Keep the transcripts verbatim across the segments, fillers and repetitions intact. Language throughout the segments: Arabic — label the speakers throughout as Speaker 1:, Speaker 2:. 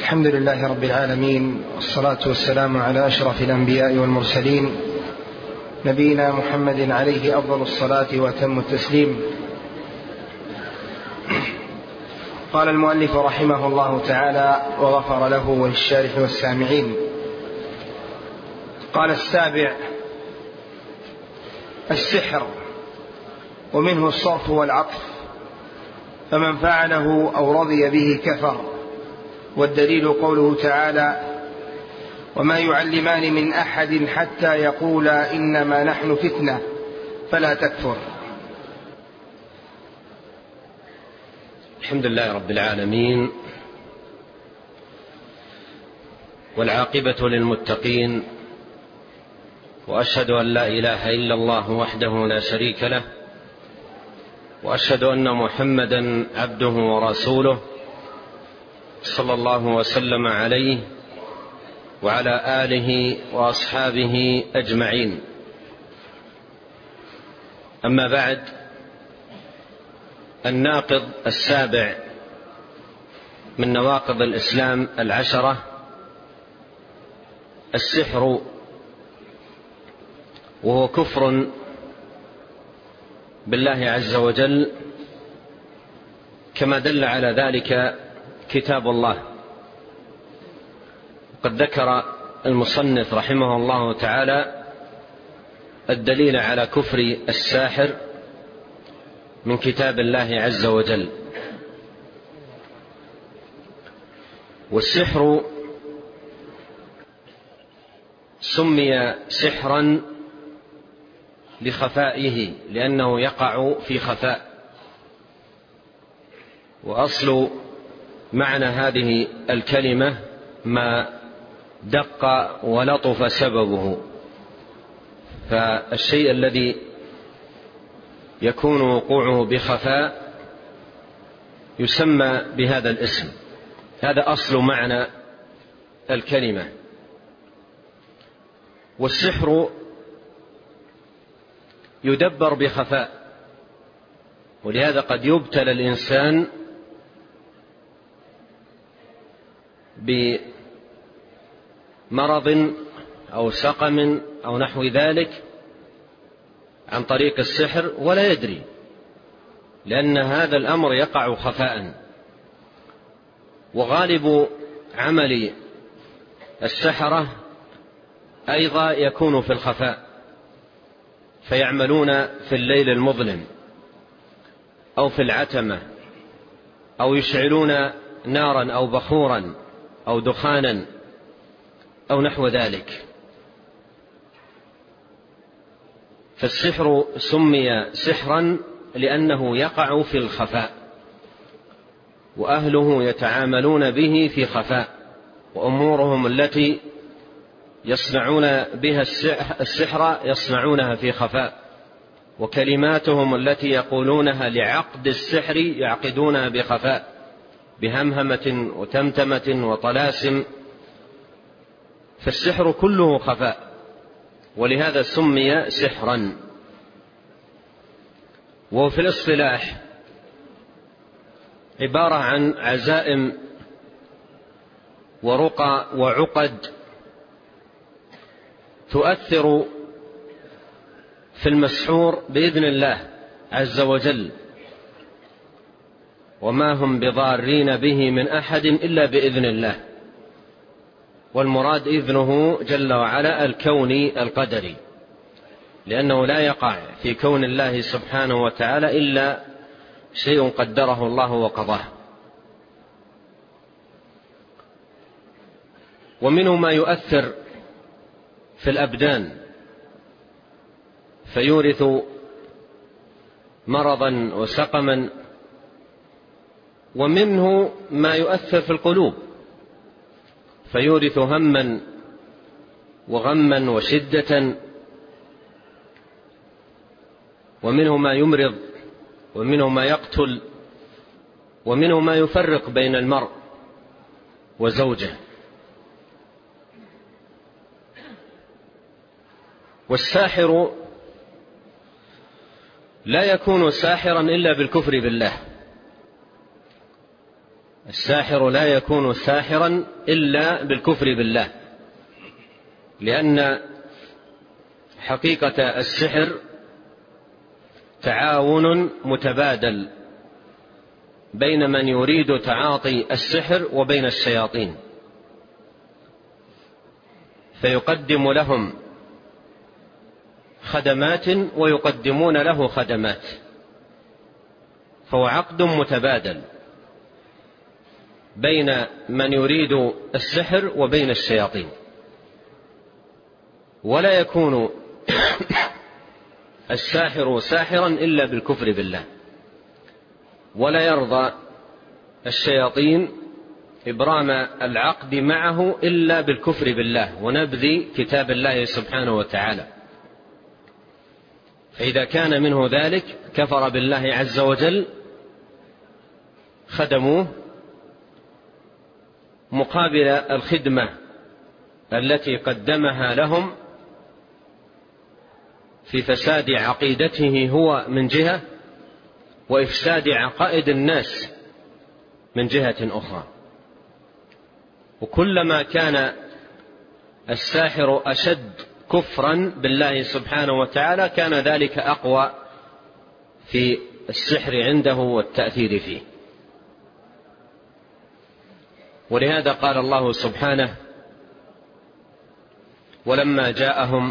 Speaker 1: الحمد لله رب العالمين، والصلاة والسلام على أشرف الأنبياء والمرسلين، نبينا محمد عليه أفضل الصلاة وأتم التسليم. قال المؤلف رحمه الله تعالى وغفر له وللشارح والسامعين. قال السابع: السحر، ومنه الصرف والعطف، فمن فعله أو رضي به كفر. والدليل قوله تعالى: وما يعلمان من أحد حتى يقولا إنما نحن فتنة فلا تكفر.
Speaker 2: الحمد لله رب العالمين، والعاقبة للمتقين، وأشهد أن لا إله إلا الله وحده لا شريك له، وأشهد أن محمدا عبده ورسوله صلى الله وسلم عليه وعلى آله وأصحابه أجمعين. أما بعد، الناقض السابع من نواقض الإسلام العشرة السحر، وهو كفر بالله عز وجل، كما دل على ذلك كتاب الله. قد ذكر المصنف رحمه الله تعالى الدليل على كفر الساحر من كتاب الله عز وجل. والسحر سمي سحرا لخفائه، لأنه يقع في خفاء. وأصل معنى هذه الكلمة ما دق ولطف سببه، فالشيء الذي يكون وقوعه بخفاء يسمى بهذا الاسم. هذا أصل معنى الكلمة. والسحر يدبر بخفاء، ولهذا قد يبتلى الإنسان بمرض أو سقم أو نحو ذلك عن طريق السحر ولا يدري، لأن هذا الأمر يقع خفاء. وغالب عمل السحرة أيضا يكون في الخفاء، فيعملون في الليل المظلم أو في العتمة، أو يشعلون نارا أو بخورا أو دخانا أو نحو ذلك. فالسحر سمي سحرا لأنه يقع في الخفاء، وأهله يتعاملون به في خفاء، وأمورهم التي يصنعون بها السحر يصنعونها في خفاء، وكلماتهم التي يقولونها لعقد السحر يعقدونها بخفاء، بهمهمة وتمتمة وطلاسم. فالسحر كله خفاء، ولهذا سمي سحرا. وفي الاصطلاح عبارة عن عزائم ورقى وعقد تؤثر في المسحور بإذن الله عز وجل، وما هم بضارين به من أحد إلا بإذن الله. والمراد إذنه جل وعلا الكوني القدري، لأنه لا يقع في كون الله سبحانه وتعالى إلا شيء قدره الله وقضاه. ومنه ما يؤثر في الأبدان فيورث مرضا وسقما، ومنه ما يؤثر في القلوب فيورث هما وغما وشدة، ومنه ما يمرض، ومنه ما يقتل، ومنه ما يفرق بين المرء وزوجه. والساحر لا يكون ساحرا إلا بالكفر بالله، الساحر لا يكون ساحرا إلا بالكفر بالله، لأن حقيقة السحر تعاون متبادل بين من يريد تعاطي السحر وبين الشياطين، فيقدم لهم خدمات ويقدمون له خدمات، فهو عقد متبادل بين من يريد السحر وبين الشياطين. ولا يكون الساحر ساحرا إلا بالكفر بالله، ولا يرضى الشياطين إبرام العقد معه إلا بالكفر بالله ونبذ كتاب الله سبحانه وتعالى. فإذا كان منه ذلك كفر بالله عز وجل، خدموه مقابل الخدمة التي قدمها لهم في فساد عقيدته هو من جهة، وإفساد عقائد الناس من جهة أخرى. وكلما كان الساحر أشد كفرا بالله سبحانه وتعالى كان ذلك أقوى في السحر عنده والتأثير فيه. ولهذا قال الله سبحانه: ولما جاءهم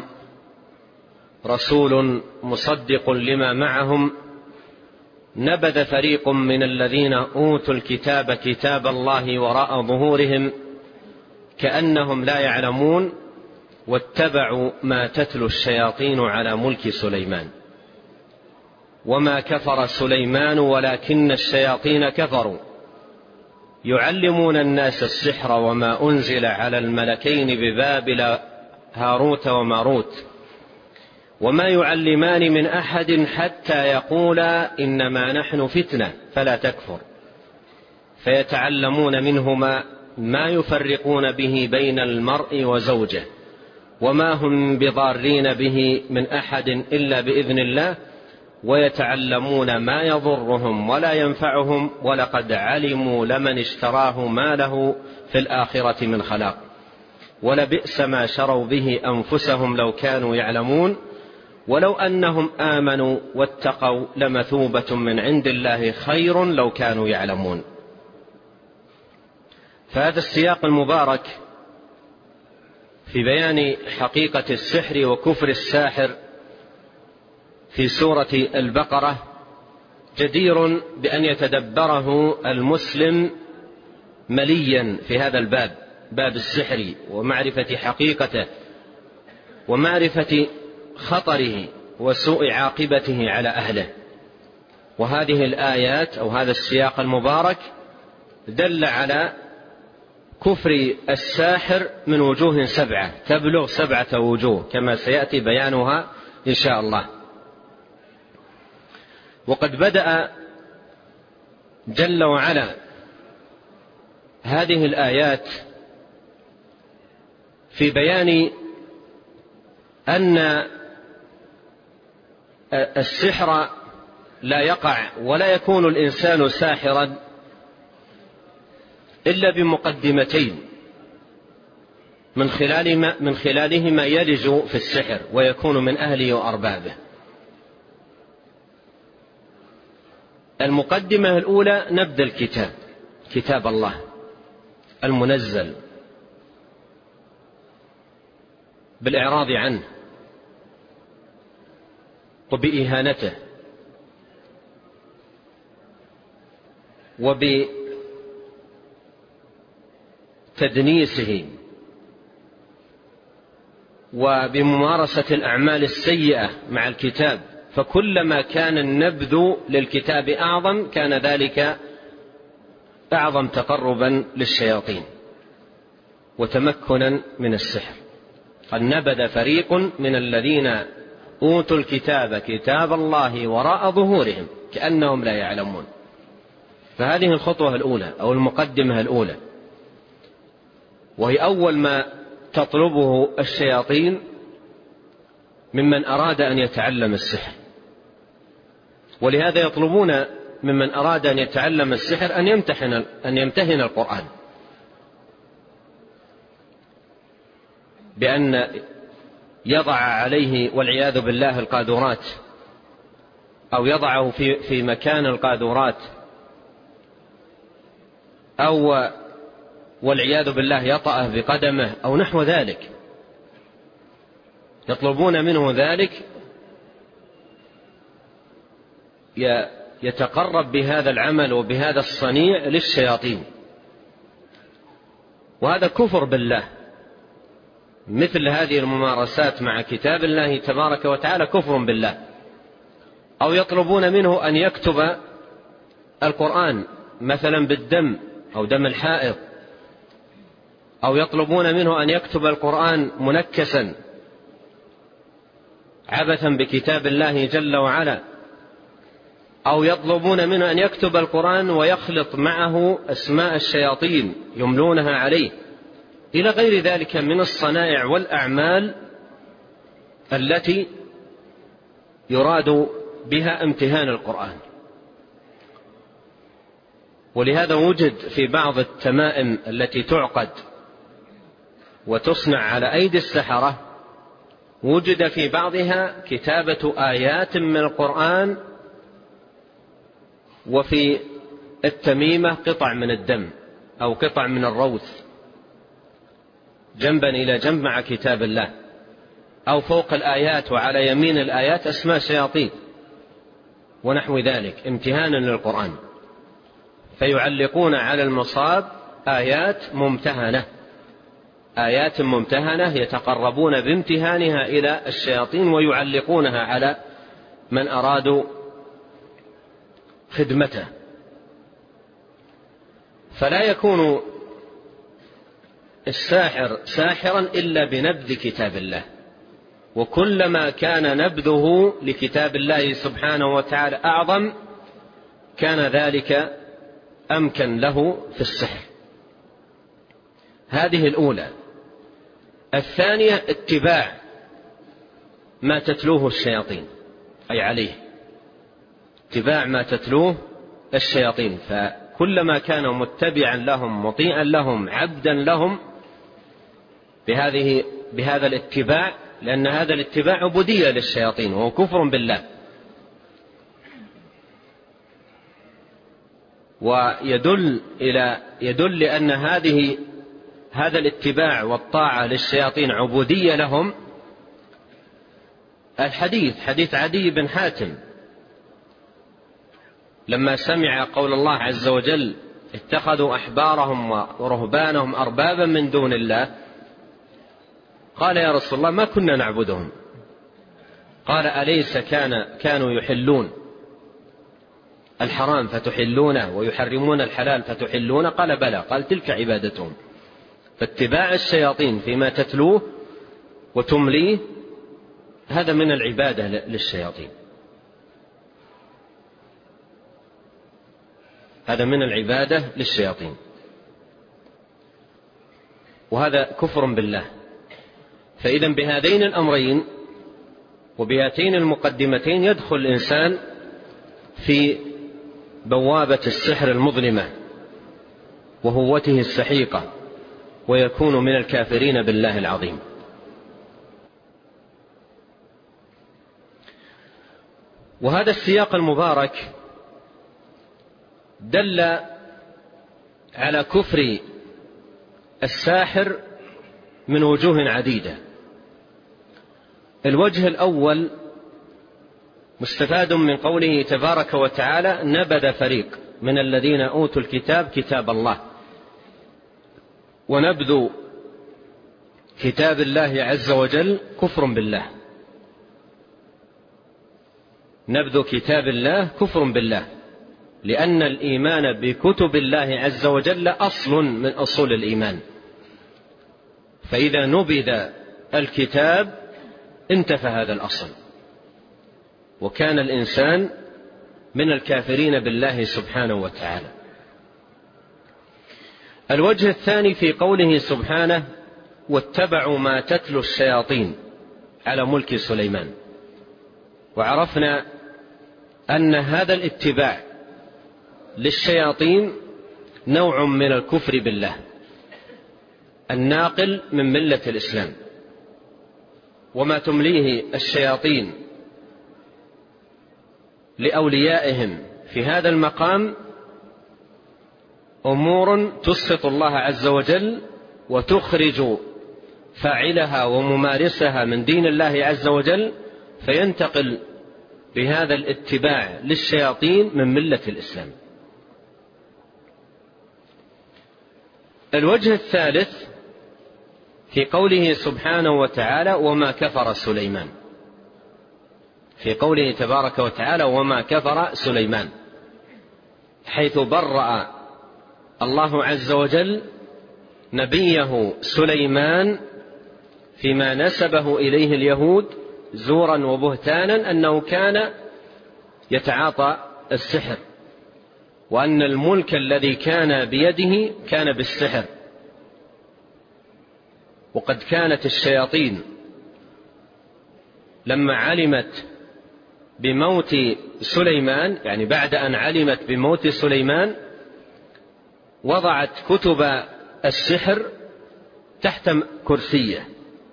Speaker 2: رسول مصدق لما معهم نبذ فريق من الذين أوتوا الكتاب كتاب الله وراء ظهورهم كأنهم لا يعلمون واتبعوا ما تتلو الشياطين على ملك سليمان وما كفر سليمان ولكن الشياطين كفروا يعلمون الناس السحر وما أنزل على الملكين ببابل هاروت وماروت وما يعلمان من أحد حتى يقولا إنما نحن فتنة فلا تكفر فيتعلمون منهما ما يفرقون به بين المرء وزوجه وما هم بضارين به من أحد إلا بإذن الله ويتعلمون ما يضرهم ولا ينفعهم ولقد علموا لمن اشتراه ما له في الآخرة من خلاق ولبئس ما شروا به أنفسهم لو كانوا يعلمون ولو أنهم آمنوا واتقوا لمثوبة من عند الله خير لو كانوا يعلمون. فهذا السياق المبارك في بيان حقيقة السحر وكفر الساحر في سورة البقرة جدير بأن يتدبره المسلم مليا في هذا الباب، باب السحر ومعرفة حقيقته ومعرفة خطره وسوء عاقبته على أهله. وهذه الآيات أو هذا السياق المبارك دل على كفر الساحر من وجوه سبعة تبلغ سبعة وجوه كما سيأتي بيانها إن شاء الله. وقد بدأ جل وعلا هذه الآيات في بيان أن السحر لا يقع ولا يكون الإنسان ساحرا إلا بمقدمتين من خلالهما من خلالهما يلج في السحر ويكون من أهله وأربابه. المقدمة الأولى نبذ الكتاب، كتاب الله المنزل، بالإعراض عنه وبإهانته وبتدنيسه وبممارسة الأعمال السيئة مع الكتاب. فكلما كان النبذ للكتاب أعظم كان ذلك أعظم تقربا للشياطين وتمكنا من السحر. قد نبذ فريق من الذين أوتوا الكتاب كتاب الله وراء ظهورهم كأنهم لا يعلمون. فهذه الخطوة الأولى أو المقدمة الأولى، وهي أول ما تطلبه الشياطين ممن أراد أن يتعلم السحر. ولهذا يطلبون ممن أراد أن يتعلم السحر أن يمتحن أن يمتهن القرآن، بأن يضع عليه والعياذ بالله القاذورات، أو يضعه في في مكان القاذورات، أو والعياذ بالله يطأه بقدمه أو نحو ذلك. يطلبون منه ذلك، يتقرب بهذا العمل وبهذا الصنيع للشياطين، وهذا كفر بالله. مثل هذه الممارسات مع كتاب الله تبارك وتعالى كفر بالله. أو يطلبون منه أن يكتب القرآن مثلا بالدم أو دم الحائض، أو يطلبون منه أن يكتب القرآن منكسا عبثا بكتاب الله جل وعلا، أو يطلبون منه أن يكتب القرآن ويخلط معه أسماء الشياطين يملونها عليه، إلى غير ذلك من الصنائع والأعمال التي يراد بها امتهان القرآن. ولهذا وجد في بعض التمائم التي تعقد وتصنع على أيدي السحرة، وجد في بعضها كتابة آيات من القرآن، وفي التميمة قطع من الدم أو قطع من الروث جنبا إلى جنب مع كتاب الله، أو فوق الآيات وعلى يمين الآيات أسماء شياطين ونحو ذلك امتهانا للقرآن. فيعلقون على المصاب آيات ممتهنة، آيات ممتهنة يتقربون بامتهانها إلى الشياطين ويعلقونها على من أرادوا خدمته. فلا يكون الساحر ساحرا إلا بنبذ كتاب الله، وكلما كان نبذه لكتاب الله سبحانه وتعالى أعظم كان ذلك أمكن له في السحر. هذه الأولى. الثانية اتباع ما تتلوه الشياطين، أي عليه اتباع ما تتلوه الشياطين، فكلما كان متبعا لهم مطيعا لهم عبدا لهم بهذه بهذا الاتباع، لأن هذا الاتباع عبودية للشياطين وهو كفر بالله. ويدل إلى يدل لأن هذه هذا الاتباع والطاعة للشياطين عبودية لهم الحديث حديث عدي بن حاتم لما سمع قول الله عز وجل اتخذوا أحبارهم ورهبانهم أربابا من دون الله، قال يا رسول الله ما كنا نعبدهم. قال أليس كان كانوا يحلون الحرام فتحلونه ويحرمون الحلال فتحلونه؟ قال بلى. قال تلك عبادتهم. فاتباع الشياطين فيما تتلوه وتمليه هذا من العبادة للشياطين، هذا من العبادة للشياطين، وهذا كفر بالله. فإذا بهذين الأمرين وبهاتين المقدمتين يدخل الإنسان في بوابة السحر المظلمة وهوته السحيقة، ويكون من الكافرين بالله العظيم. وهذا السياق المبارك دل على كفر الساحر من وجوه عديدة. الوجه الأول مستفاد من قوله تبارك وتعالى نبذ فريق من الذين أوتوا الكتاب كتاب الله. ونبذ كتاب الله عز وجل كفر بالله، نبذ كتاب الله كفر بالله، لأن الإيمان بكتب الله عز وجل أصل من أصول الإيمان، فإذا نبذ الكتاب انتفى هذا الأصل، وكان الإنسان من الكافرين بالله سبحانه وتعالى. الوجه الثاني في قوله سبحانه واتبعوا ما تتلو الشياطين على ملك سليمان. وعرفنا أن هذا الاتباع للشياطين نوع من الكفر بالله الناقل من ملة الإسلام. وما تمليه الشياطين لأوليائهم في هذا المقام أمور تسخط الله عز وجل وتخرج فاعلها وممارسها من دين الله عز وجل، فينتقل بهذا الاتباع للشياطين من ملة الإسلام. الوجه الثالث في قوله سبحانه وتعالى وما كفر سليمان، في قوله تبارك وتعالى وما كفر سليمان، حيث برأ الله عز وجل نبيه سليمان فيما نسبه إليه اليهود زورا وبهتانا أنه كان يتعاطى السحر، وأن الملك الذي كان بيده كان بالسحر. وقد كانت الشياطين لما علمت بموت سليمان، يعني بعد أن علمت بموت سليمان، وضعت كتب السحر تحت كرسيه،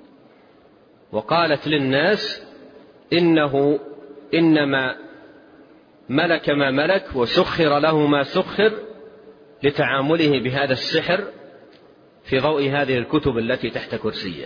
Speaker 2: وقالت للناس إنه إنما ملك ما ملك وسخر له ما سخر لتعامله بهذا السحر في ضوء هذه الكتب التي تحت كرسيه.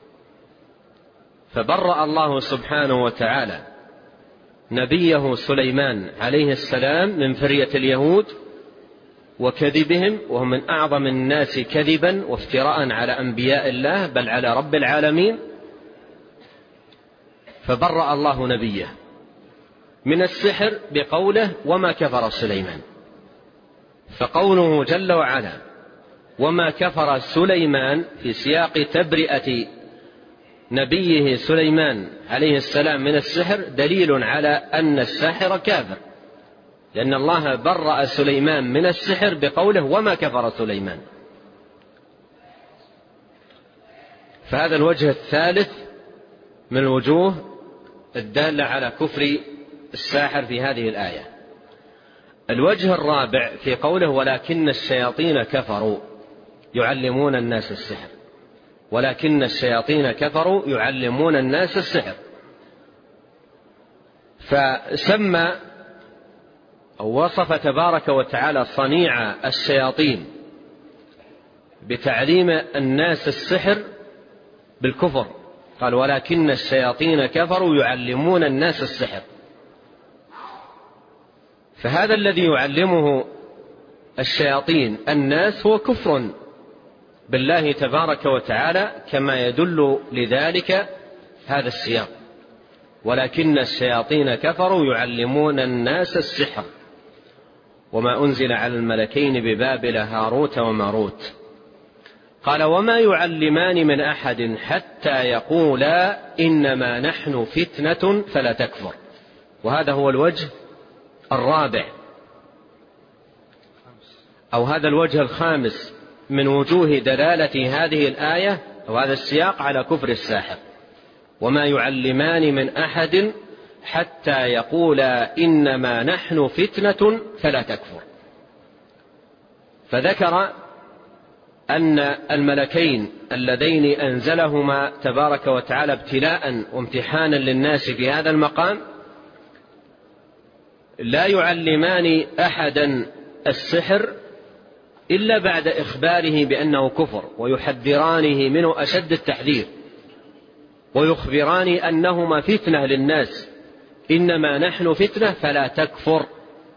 Speaker 2: فبرأ الله سبحانه وتعالى نبيه سليمان عليه السلام من فرية اليهود وكذبهم، وهم من أعظم الناس كذبا وافتراء على أنبياء الله بل على رب العالمين. فبرأ الله نبيه من السحر بقوله وما كفر سليمان. فقوله جل وعلا وما كفر سليمان في سياق تبرئة نبيه سليمان عليه السلام من السحر دليل على أن الساحر كافر، لأن الله برأ سليمان من السحر بقوله وما كفر سليمان. فهذا الوجه الثالث من الوجوه الدالة على كفر الساحر في هذه الآية. الوجه الرابع في قوله ولكن الشياطين كفروا يعلمون الناس السحر، ولكن الشياطين كفروا يعلمون الناس السحر. فسمى أو وصف تبارك وتعالى صنيع الشياطين بتعليم الناس السحر بالكفر، قال ولكن الشياطين كفروا يعلمون الناس السحر. فهذا الذي يعلمه الشياطين الناس هو كفر بالله تبارك وتعالى، كما يدل لذلك هذا السياق ولكن الشياطين كفروا يعلمون الناس السحر وما أنزل على الملكين ببابل هاروت وماروت. قال وما يعلمان من أحد حتى يقولا إنما نحن فتنة فلا تكفر. وهذا هو الوجه الرابع أو هذا الوجه الخامس من وجوه دلالة هذه الآية وهذا السياق على كفر الساحر. وما يعلمان من أحد حتى يقولا إنما نحن فتنة فلا تكفر. فذكر أن الملكين اللذين أنزلهما تبارك وتعالى ابتلاء وامتحانا للناس في هذا المقام لا يعلمان أحدا السحر إلا بعد إخباره بأنه كفر، ويحذرانه منه أشد التحذير، ويخبران أنهما فتنة للناس إنما نحن فتنة فلا تكفر.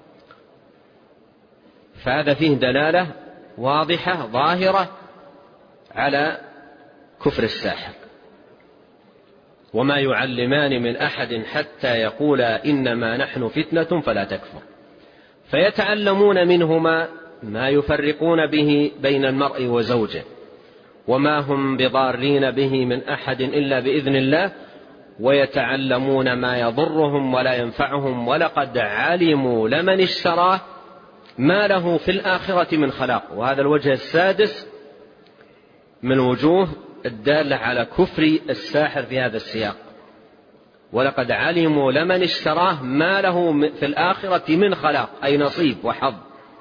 Speaker 2: فهذا فيه دلالة واضحة ظاهرة على كفر الساحر. وما يعلمان من أحد حتى يقولا إنما نحن فتنة فلا تكفر. فيتعلمون منهما ما يفرقون به بين المرء وزوجه، وما هم بضارين به من أحد إلا بإذن الله، ويتعلمون ما يضرهم ولا ينفعهم، ولقد علموا لمن اشتراه ما له في الآخرة من خلاق. وهذا الوجه السادس من وجوه الدالة على كفر الساحر في هذا السياق. ولقد علموا لمن اشتراه ما له في الآخرة من خلاق، أي نصيب وحظ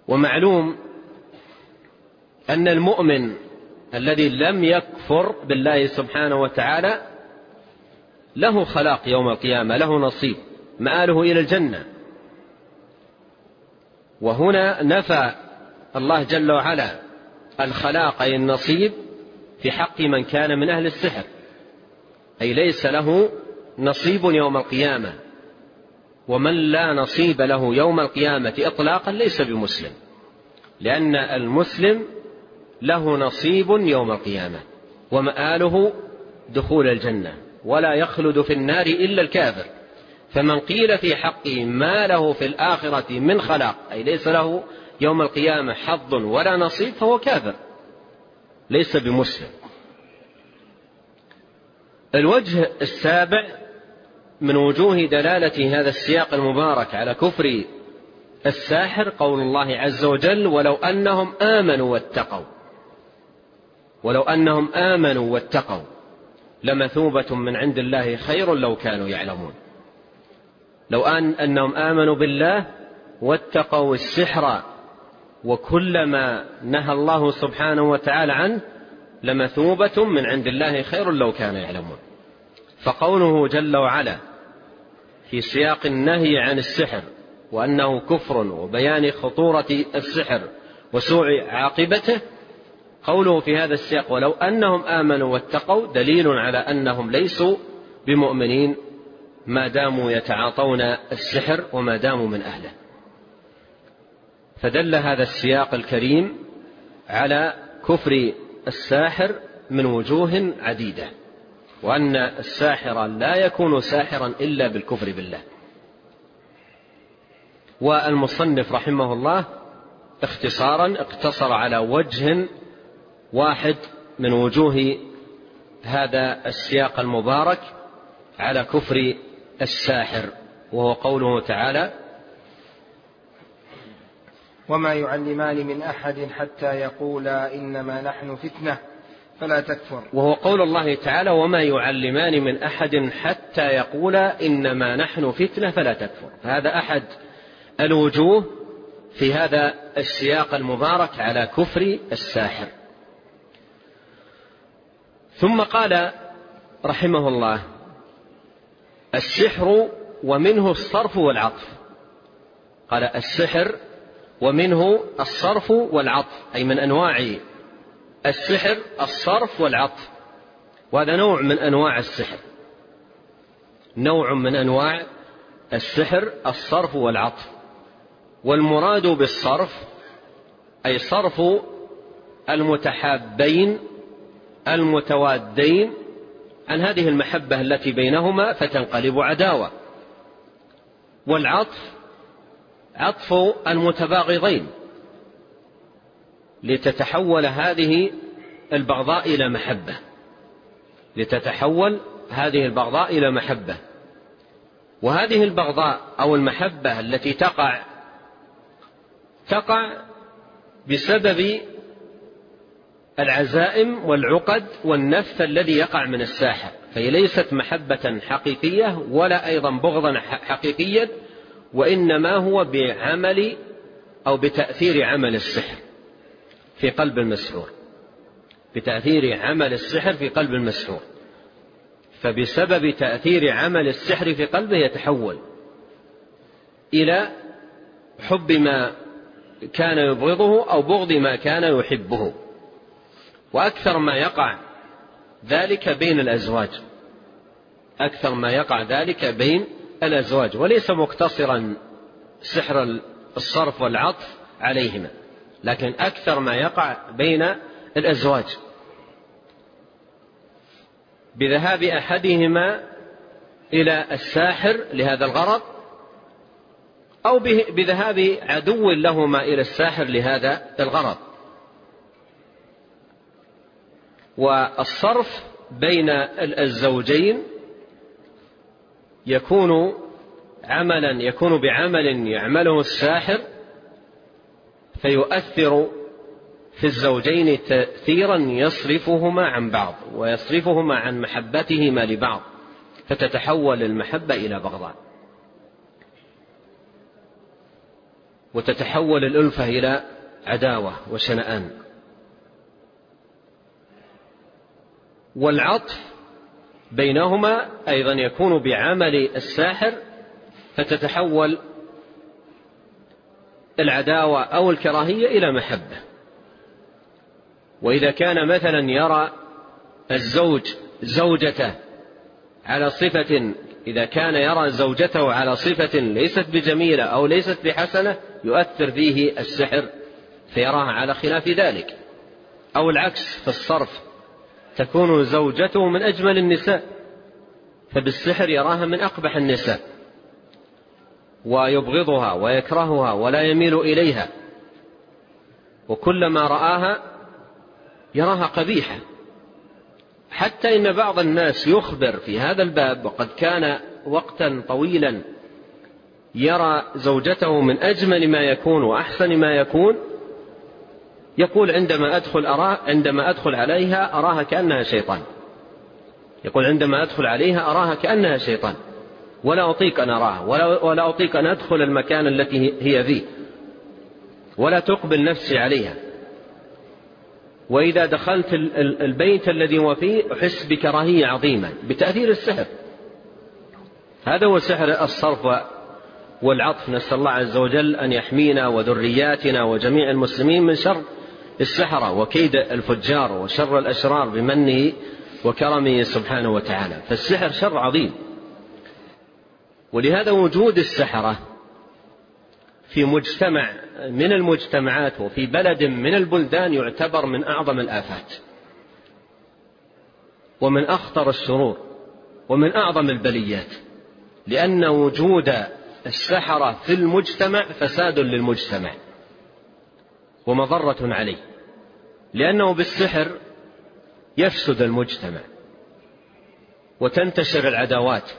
Speaker 2: ومعلوم أن المؤمن الذي لم يكفر بالله سبحانه وتعالى له خلاق يوم القيامة، له نصيب، مآله إلى الجنة. وهنا نفى الله جل وعلا الخلاق أي النصيب في حق من كان من أهل السحر، أي ليس له نصيب يوم القيامة، ومن لا نصيب له يوم القيامة إطلاقا ليس بمسلم، لأن المسلم له نصيب يوم القيامة ومآله دخول الجنة، ولا يخلد في النار إلا الكافر. فمن قيل في حقه ما له في الآخرة من خلاق، أي ليس له يوم القيامة حظ ولا نصيب، فهو كافر ليس بمسلم. الوجه السابع من وجوه دلالة هذا السياق المبارك على كفر الساحر قول الله عز وجل: ولو أنهم آمنوا واتقوا، ولو أنهم آمنوا واتقوا لمثوبة من عند الله خير لو كانوا يعلمون. لو أن أنهم آمنوا بالله واتقوا السحر وكل ما نهى الله سبحانه وتعالى عنه لمثوبة من عند الله خير لو كانوا يعلمون. فقوله جل وعلا في سياق النهي عن السحر وأنه كفر وبيان خطورة السحر وسوء عاقبته، قوله في هذا السياق ولو أنهم آمنوا واتقوا دليل على أنهم ليسوا بمؤمنين ما داموا يتعاطون السحر وما داموا من أهله. فدل هذا السياق الكريم على كفر الساحر من وجوه عديدة، وأن الساحر لا يكون ساحرا إلا بالكفر بالله. والمصنف رحمه الله اختصارا اقتصر على وجه واحد من وجوه هذا السياق المبارك على كفر الساحر، وهو قوله تعالى:
Speaker 1: وما يعلمان من أحد حتى يقولا إنما نحن فتنة فلا تكفر.
Speaker 2: وهو قول الله تعالى: وما يعلمان من أحد حتى يقولا إنما نحن فتنة فلا تكفر. هذا أحد الوجوه في هذا السياق المبارك على كفر الساحر. ثم قال رحمه الله: السحر ومنه الصرف والعطف. قال: السحر ومنه الصرف والعطف، أي من أنواع السحر الصرف والعطف، وهذا نوع من أنواع السحر، نوع من أنواع السحر الصرف والعطف. والمراد بالصرف أي صرف المتحابين المتوادين عن هذه المحبة التي بينهما فتنقلب عداوة. والعطف عطف المتباغضين لتتحول هذه البغضاء إلى محبة، لتتحول هذه البغضاء إلى محبة. وهذه البغضاء أو المحبة التي تقع تقع بسبب العزائم والعقد والنفث الذي يقع من الساحر، فهي ليست محبة حقيقية ولا أيضا بغضا حقيقيا، وإنما هو بعمل أو بتأثير عمل السحر في قلب المسحور، بتأثير عمل السحر في قلب المسحور. فبسبب تأثير عمل السحر في قلبه يتحول إلى حب ما كان يبغضه أو بغض ما كان يحبه. وأكثر ما يقع ذلك بين الأزواج، أكثر ما يقع ذلك بين الأزواج، وليس مقتصرا سحر الصرف والعطف عليهما، لكن أكثر ما يقع بين الأزواج بذهاب أحدهما إلى الساحر لهذا الغرض، أو بذهاب عدو لهما إلى الساحر لهذا الغرض. والصرف بين الزوجين يكون عملا يكون بعمل يعمله الساحر فيؤثر في الزوجين تأثيرا يصرفهما عن بعض ويصرفهما عن محبتهما لبعض، فتتحول المحبة إلى بغضاء. وتتحول الألفة إلى عداوة وشنآن. والعطف بينهما أيضا يكون بعمل الساحر، فتتحول العداوة أو الكراهية إلى محبة. وإذا كان مثلا يرى الزوج زوجته على صفة إذا كان يرى زوجته على صفة ليست بجميلة أو ليست بحسنة يؤثر فيه السحر فيراها على خلاف ذلك. أو العكس في الصرف، تكون زوجته من أجمل النساء فبالسحر يراها من أقبح النساء ويبغضها ويكرهها ولا يميل إليها، وكلما رآها يراها قبيحة. حتى إن بعض الناس يخبر في هذا الباب، وقد كان وقتا طويلا يرى زوجته من أجمل ما يكون وأحسن ما يكون، يقول عندما أدخل أراه عندما أدخل عليها أراها كأنها شيطان. يقول عندما أدخل عليها أراها كأنها شيطان، ولا أطيق أن أراها، ولا, ولا أطيق أن أدخل المكان التي هي فيه، ولا تقبل نفسي عليها. وإذا دخلت البيت الذي هو فيه أحس بكراهية عظيمة بتأثير السحر. هذا هو سحر الصرف والعطف. نسأل الله عز وجل أن يحمينا وذرياتنا وجميع المسلمين من شر السحرة وكيد الفجار وشر الأشرار بمنه وكرمه سبحانه وتعالى. فالسحر شر عظيم، ولهذا وجود السحرة في مجتمع من المجتمعات وفي بلد من البلدان يعتبر من أعظم الآفات ومن أخطر الشرور ومن أعظم البليات، لأن وجود السحرة في المجتمع فساد للمجتمع ومضرة عليه، لأنه بالسحر يفسد المجتمع وتنتشر العداوات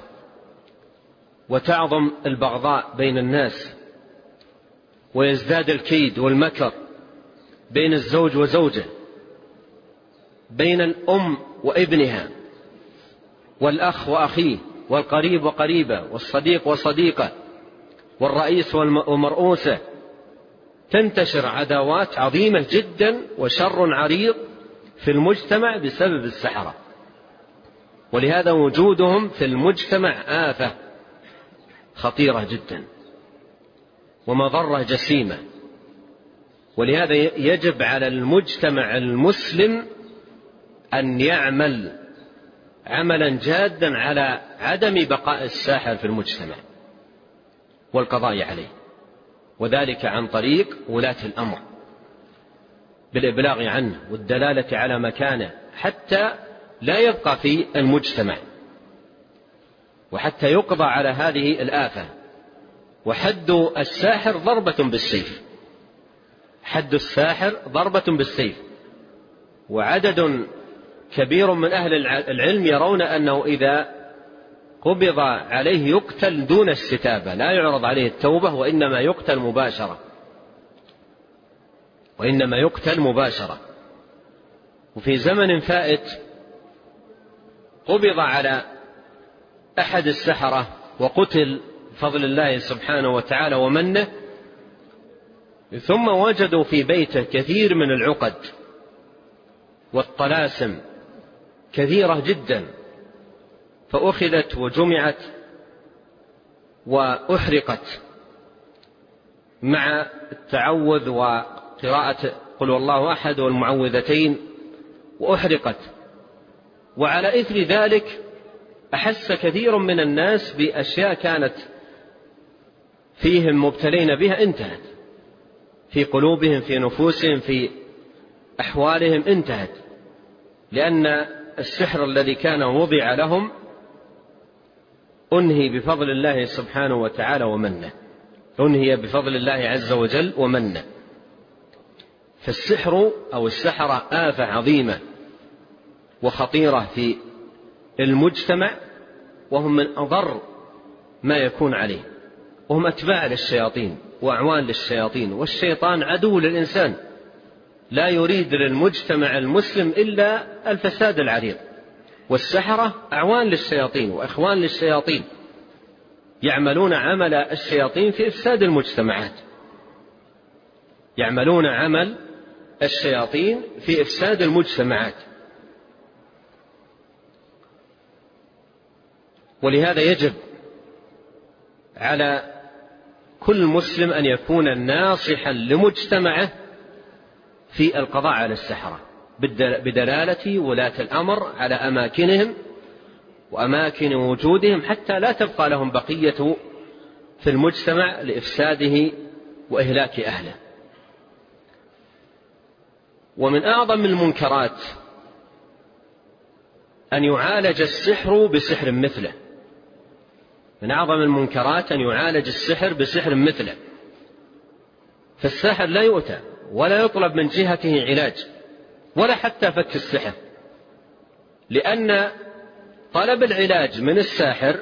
Speaker 2: وتعظم البغضاء بين الناس، ويزداد الكيد والمكر بين الزوج وزوجه، بين الأم وابنها، والأخ وأخيه، والقريب وقريبه، والصديق وصديقه، والرئيس ومرؤوسه. تنتشر عداوات عظيمة جدا وشر عريض في المجتمع بسبب السحرة. ولهذا وجودهم في المجتمع آفة خطيرة جدا ومضرة جسيمة. ولهذا يجب على المجتمع المسلم أن يعمل عملا جادا على عدم بقاء الساحر في المجتمع والقضاء عليه، وذلك عن طريق ولاة الأمر بالإبلاغ عنه والدلالة على مكانه حتى لا يبقى في المجتمع، وحتى يقضى على هذه الآفة. وحد الساحر ضربة بالسيف، حد الساحر ضربة بالسيف. وعدد كبير من أهل العلم يرون أنه إذا قبض عليه يقتل دون استتابة، لا يعرض عليه التوبة، وإنما يقتل مباشرة وإنما يقتل مباشرة. وفي زمن فائت قبض على أحد السحرة وقتل بفضل الله سبحانه وتعالى ومنه، ثم وجدوا في بيته كثير من العقد والطلاسم كثيرة جدا، فأخذت وجمعت وأحرقت مع التعوذ وقراءة قل هو الله أحد والمعوذتين، وأحرقت. وعلى إثر ذلك أحس كثير من الناس بأشياء كانت فيهم مبتلين بها انتهت، في قلوبهم في نفوسهم في أحوالهم انتهت، لأن السحر الذي كان وضع لهم أنهي بفضل الله سبحانه وتعالى ومنه، أنهي بفضل الله عز وجل ومنه. فالسحر أو السحرة آفة عظيمة وخطيرة في المجتمع، وهم من أضر ما يكون عليه، وهم أتباع للشياطين وأعوان للشياطين، والشيطان عدو للإنسان لا يريد للمجتمع المسلم إلا الفساد العريض. والسحرة أعوان للشياطين وإخوان للشياطين، يعملون عمل الشياطين في إفساد المجتمعات يعملون عمل الشياطين في إفساد المجتمعات. ولهذا يجب على كل مسلم أن يكون ناصحا لمجتمعه في القضاء على السحرة بدلالة ولاة الأمر على أماكنهم وأماكن وجودهم، حتى لا تبقى لهم بقية في المجتمع لإفساده وإهلاك أهله. ومن أعظم المنكرات أن يعالج السحر بسحر مثله. من أعظم المنكرات أن يعالج السحر بسحر مثله. فالساحر لا يؤتى ولا يطلب من جهته علاج ولا حتى فك السحر، لأن طلب العلاج من الساحر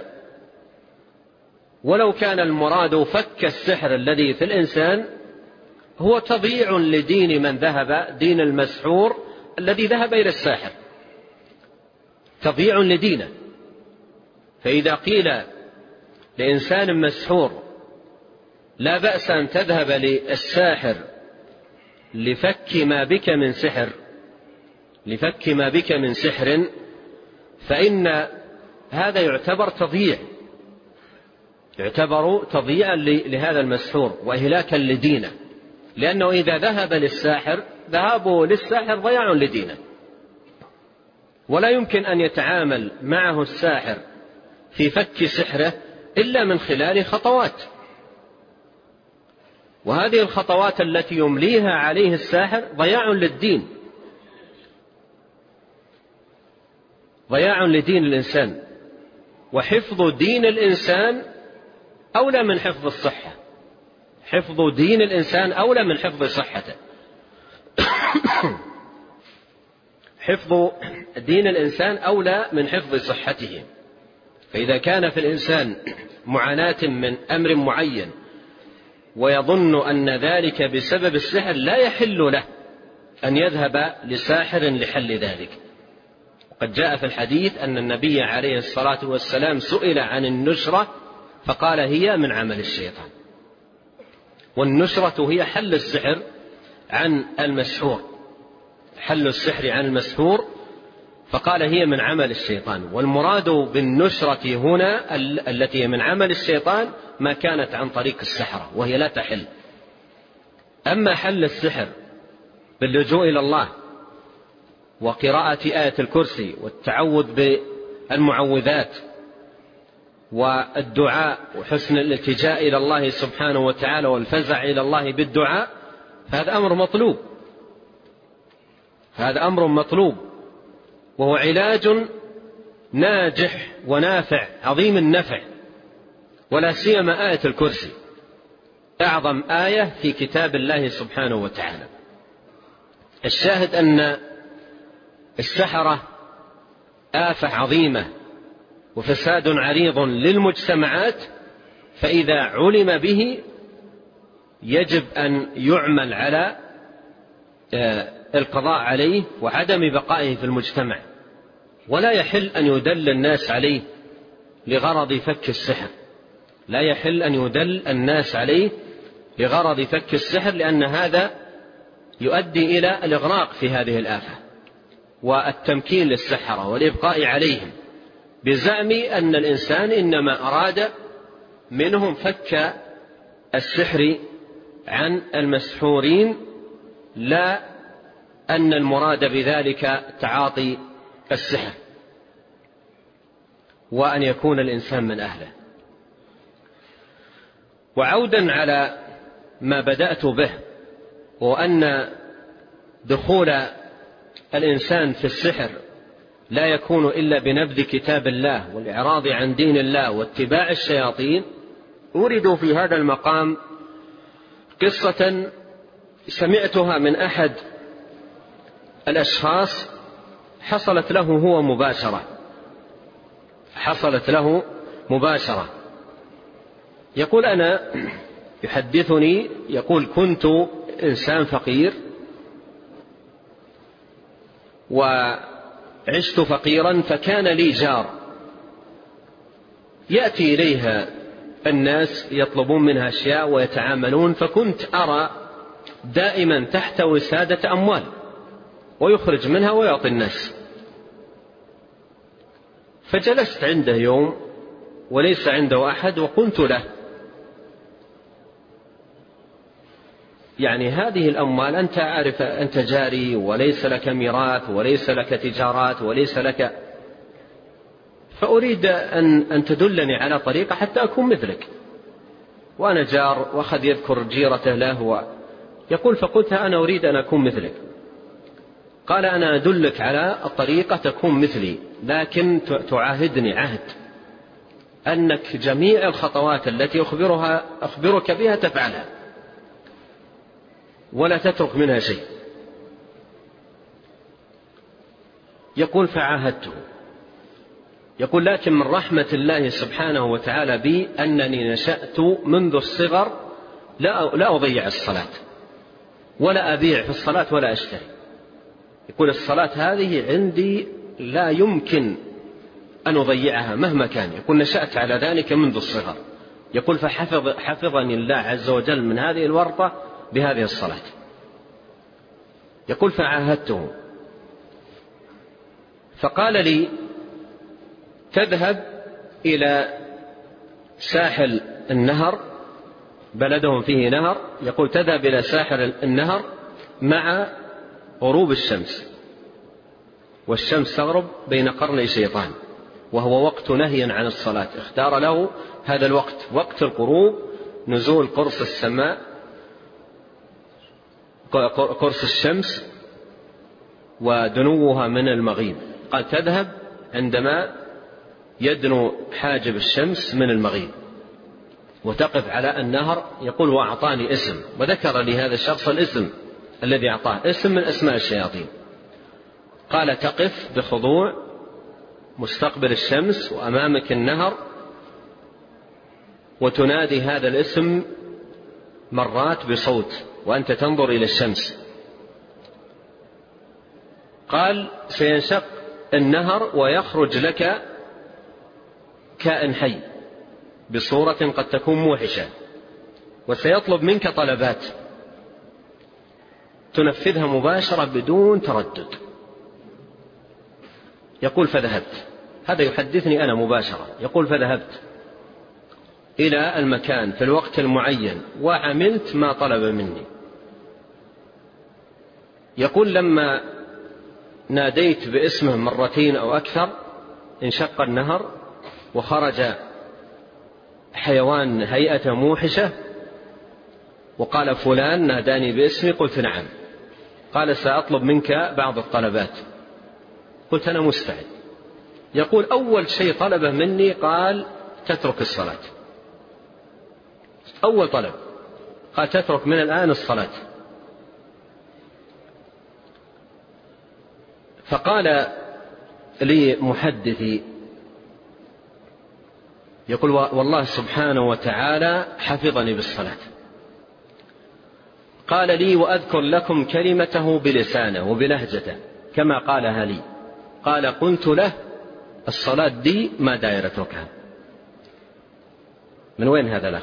Speaker 2: ولو كان المراد فك السحر الذي في الإنسان هو تضييع لدين من ذهب، دين المسحور الذي ذهب إلى الساحر، تضييع لدينه. فإذا قيل لإنسان مسحور لا بأس أن تذهب للساحر لفك ما بك من سحر لفك ما بك من سحر فإن هذا يعتبر تضييع يعتبر تضييعا لهذا المسحور وإهلاكا لدينه، لأنه إذا ذهب للساحر ذهابه للساحر ضياع لدينه، ولا يمكن أن يتعامل معه الساحر في فك سحره إلا من خلال خطوات، وهذه الخطوات التي يمليها عليه الساحر ضياع للدين، ضياع لدين الإنسان. وحفظ دين الإنسان أولى من حفظ الصحة، حفظ دين الإنسان أولى من حفظ صحته. حفظ دين الإنسان أولى من حفظ صحته. فإذا كان في الإنسان معاناة من أمر معين ويظن أن ذلك بسبب السحر لا يحل له أن يذهب لساحر لحل ذلك. وقد جاء في الحديث أن النبي عليه الصلاة والسلام سئل عن النشرة فقال هي من عمل الشيطان. والنشرة هي حل السحر عن المسحور، حل السحر عن المسحور، فقال هي من عمل الشيطان. والمراد بالنشرة هنا التي من عمل الشيطان ما كانت عن طريق السحرة وهي لا تحل. أما حل السحر باللجوء إلى الله وقراءة آية الكرسي والتعوذ بالمعوذات والدعاء وحسن الالتجاء إلى الله سبحانه وتعالى والفزع إلى الله بالدعاء، فهذا أمر مطلوب هذا أمر مطلوب وهو علاج ناجح ونافع عظيم النفع، ولا سيما آية الكرسي أعظم آية في كتاب الله سبحانه وتعالى. الشاهد أن السحرة آفة عظيمة وفساد عريض للمجتمعات، فإذا علم به يجب أن يعمل على القضاء عليه وعدم بقائه في المجتمع، ولا يحل أن يدل الناس عليه لغرض فك السحر لا يحل أن يدل الناس عليه لغرض فك السحر، لأن هذا يؤدي إلى الإغراق في هذه الآفة والتمكين للسحرة والإبقاء عليهم بزعم أن الإنسان إنما أراد منهم فك السحر عن المسحورين، لا أن المراد بذلك تعاطي السحر وأن يكون الإنسان من أهله. وعودا على ما بدأت به، وأن دخول الإنسان في السحر لا يكون إلا بنبذ كتاب الله والإعراض عن دين الله واتباع الشياطين، أريد في هذا المقام قصة سمعتها من أحد الأشخاص حصلت له هو مباشرة حصلت له مباشرة يقول أنا يحدثني يقول كنت إنسان فقير وعشت فقيرا، فكان لي جار يأتي إليها الناس يطلبون منها أشياء ويتعاملون، فكنت أرى دائما تحت وسادة أموال، ويخرج منها ويعطي الناس. فجلست عنده يوم وليس عنده أحد، وقلت له: يعني هذه الأموال أنت عارف أنت جاري وليس لك ميراث وليس لك تجارات وليس لك، فأريد أن, أن تدلني على طريقة حتى أكون مثلك. وأنا جار، وأخذ يذكر جيرته له، يقول: فقلتها أنا أريد أن أكون مثلك. قال: أنا أدلك على الطريقة تكون مثلي، لكن تعاهدني عهد أنك جميع الخطوات التي أخبرها أخبرك بها تفعلها ولا تترك منها شيء. يقول: فعاهدته. يقول: لكن من رحمة الله سبحانه وتعالى بي أنني نشأت منذ الصغر لا لا أضيع الصلاة ولا أبيع في الصلاة ولا أشتري. يقول: الصلاة هذه عندي لا يمكن أن أضيعها مهما كان. يقول: نشأت على ذلك منذ الصغر. يقول: فحفظ حفظني الله عز وجل من هذه الورطة بهذه الصلاة. يقول: فعاهدته فقال لي: تذهب إلى ساحل النهر، بلدهم فيه نهر، يقول: تذهب إلى ساحل النهر مع غروب الشمس، والشمس تغرب بين قرني شيطان، وهو وقت نهي عن الصلاة. اختار له هذا الوقت، وقت الغروب، نزول قرص السماء، قرص الشمس ودنوها من المغيب. قال: تذهب عندما يدنو حاجب الشمس من المغيب وتقف على النهر. يقول: وأعطاني اسم، وذكر لي هذا الشخص الاسم الذي أعطاه، اسم من أسماء الشياطين. قال: تقف بخضوع مستقبل الشمس وأمامك النهر، وتنادي هذا الاسم مرات بصوت وأنت تنظر إلى الشمس. قال: سينشق النهر ويخرج لك كائن حي بصورة قد تكون موحشة، وسيطلب منك طلبات تنفذها مباشرة بدون تردد. يقول: فذهبت. هذا يحدثني أنا مباشرة. يقول: فذهبت إلى المكان في الوقت المعين وعملت ما طلب مني. يقول: لما ناديت باسمه مرتين أو أكثر انشق النهر وخرج حيوان هيئة موحشة وقال: فلان ناداني باسمي. قلت: نعم. قال: سأطلب منك بعض الطلبات. قلت: أنا مستعد. يقول: أول شيء طلبه مني قال: تترك الصلاة. أول طلب قال: تترك من الآن الصلاة. فقال لي محدثي، يقول: والله سبحانه وتعالى حفظني بالصلاة. قال لي: وأذكر لكم كلمته بلسانه وبلهجته كما قالها لي. قال: قلت له: الصلاة دي ما داير اتركها. من وين هذا الأخ؟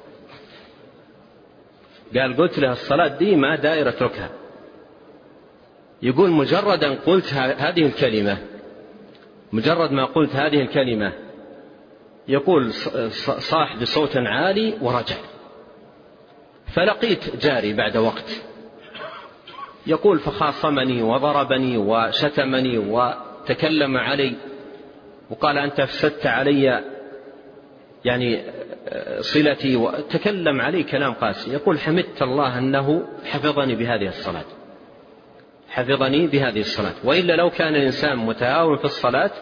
Speaker 2: قال: قلت له: الصلاة دي ما داير اتركها. يقول: مجرد أن قلت هذه الكلمة، مجرد ما قلت هذه الكلمة، يقول صاح بصوت عالي ورجع. فلقيت جاري بعد وقت، يقول: فخاصمني وضربني وشتمني وتكلم علي وقال: أنت أفسدت علي يعني صلتي، وتكلم علي كلام قاسي. يقول: حمدت الله أنه حفظني بهذه الصلاة، حفظني بهذه الصلاة، وإلا لو كان الإنسان متهاون في الصلاة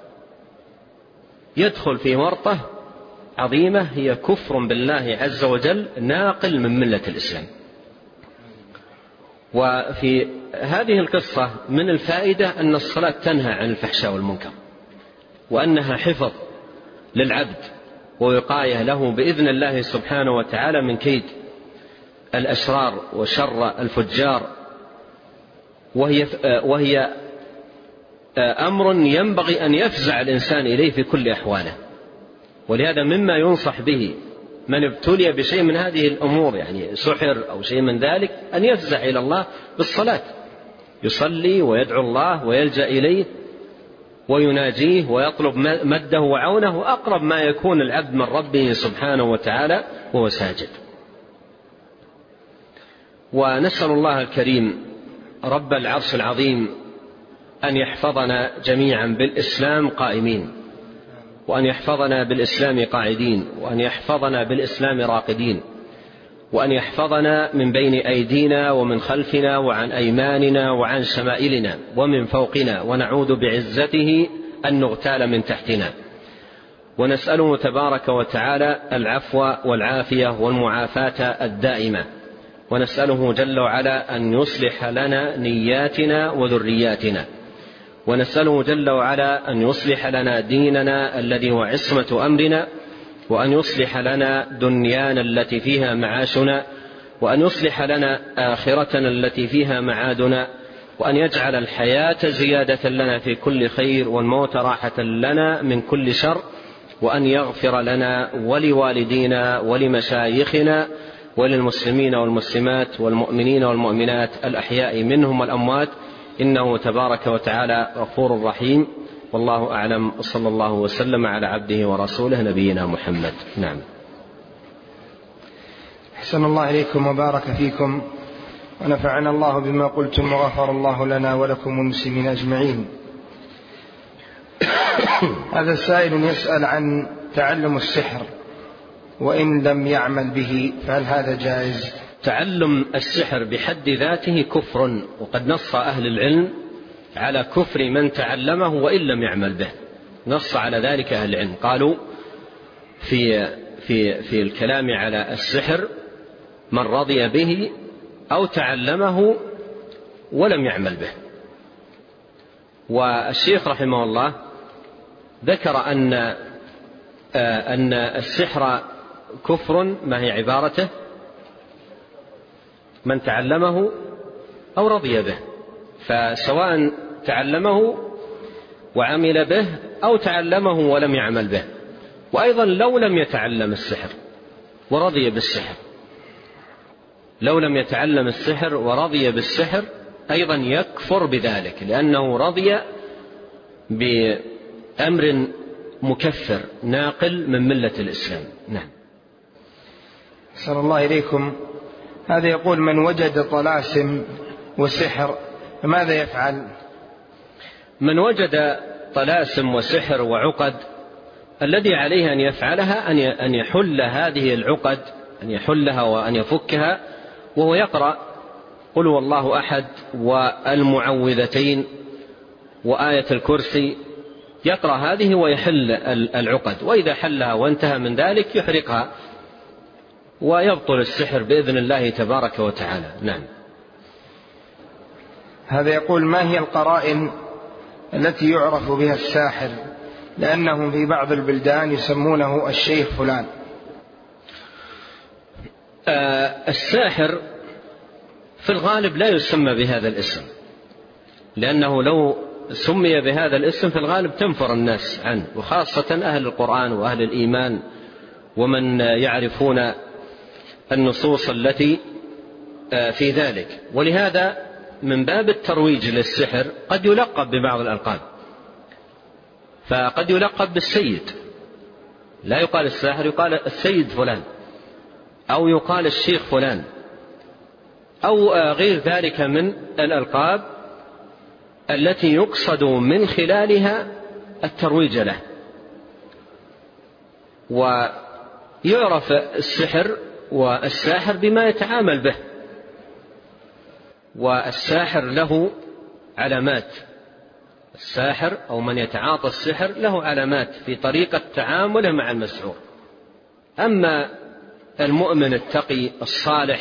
Speaker 2: يدخل في ورطة عظيمة هي كفر بالله عز وجل ناقل من ملة الإسلام. وفي هذه القصة من الفائدة أن الصلاة تنهى عن الفحشاء والمنكر، وأنها حفظ للعبد ووقاية له بإذن الله سبحانه وتعالى من كيد الأشرار وشر الفجار، وهي, وهي أمر ينبغي أن يفزع الإنسان إليه في كل أحواله. ولهذا مما ينصح به من ابتلي بشيء من هذه الأمور، يعني سحر أو شيء من ذلك، أن يفزع إلى الله بالصلاة، يصلي ويدعو الله ويلجأ إليه ويناجيه ويطلب مده وعونه، أقرب ما يكون العبد من ربه سبحانه وتعالى وهو ساجد. ونسأل الله الكريم رب العرش العظيم أن يحفظنا جميعا بالإسلام قائمين، وأن يحفظنا بالإسلام قاعدين، وأن يحفظنا بالإسلام راقدين، وأن يحفظنا من بين أيدينا ومن خلفنا وعن أيماننا وعن شمائلنا ومن فوقنا، ونعوذ بعزته أن نغتال من تحتنا. ونسأله تبارك وتعالى العفو والعافية والمعافاة الدائمة، ونسأله جل وعلا أن يصلح لنا نياتنا وذرياتنا، ونسأله جل وعلا أن يصلح لنا ديننا الذي هو عصمة أمرنا، وأن يصلح لنا دنيانا التي فيها معاشنا، وأن يصلح لنا آخرتنا التي فيها معادنا، وأن يجعل الحياة زيادة لنا في كل خير والموت راحة لنا من كل شر، وأن يغفر لنا ولوالدينا ولمشايخنا وللمسلمين والمسلمات والمؤمنين والمؤمنات الأحياء منهم والأموات، إنه تبارك وتعالى غفور رحيم. والله أعلم، صلى الله وسلم على عبده ورسوله نبينا محمد. نعم.
Speaker 1: أحسن الله إليكم وبارك فيكم، ونفعنا الله بما قلتم، وغفر الله لنا ولكم والمسلمين أجمعين. هذا السائل يسأل عن تعلم السحر وإن لم يعمل به، فهل هذا جائز؟
Speaker 2: تعلم السحر بحد ذاته كفر، وقد نص أهل العلم على كفر من تعلمه وإن لم يعمل به. نص على ذلك أهل العلم، قالوا في, في, في الكلام على السحر: من رضي به أو تعلمه ولم يعمل به. والشيخ رحمه الله ذكر أن, أن السحر كفر، ما هي عبارته؟ من تعلمه أو رضي به، فسواء تعلمه وعمل به أو تعلمه ولم يعمل به. وأيضا لو لم يتعلم السحر ورضي بالسحر، لو لم يتعلم السحر ورضي بالسحر أيضا يكفر بذلك، لأنه رضي بأمر مكفر ناقل من ملة الإسلام. نعم.
Speaker 1: صلى الله إليكم. هذا يقول: من وجد طلاسم وسحر فماذا يفعل؟
Speaker 2: من وجد طلاسم وسحر وعقد، الذي عليه أن يفعلها أن يحل هذه العقد، أن يحلها وأن يفكها، وهو يقرأ قل هو الله أحد والمعوذتين وآية الكرسي، يقرأ هذه ويحل العقد، وإذا حلها وانتهى من ذلك يحرقها ويبطل السحر بإذن الله تبارك وتعالى. نعم.
Speaker 1: هذا يقول: ما هي القرائن التي يعرف بها الساحر، لأنهم في بعض البلدان يسمونه الشيخ فلان؟
Speaker 2: آه الساحر في الغالب لا يسمى بهذا الاسم، لأنه لو سمي بهذا الاسم في الغالب تنفر الناس عنه، وخاصة أهل القرآن وأهل الإيمان ومن يعرفون النصوص التي في ذلك. ولهذا من باب الترويج للسحر قد يلقب ببعض الألقاب، فقد يلقب بالسيد، لا يقال الساحر، يقال السيد فلان، أو يقال الشيخ فلان، أو غير ذلك من الألقاب التي يقصد من خلالها الترويج له. ويعرف السحر والساحر بما يتعامل به، والساحر له علامات، الساحر أو من يتعاطى السحر له علامات في طريقة تعامله مع المسحور. أما المؤمن التقي الصالح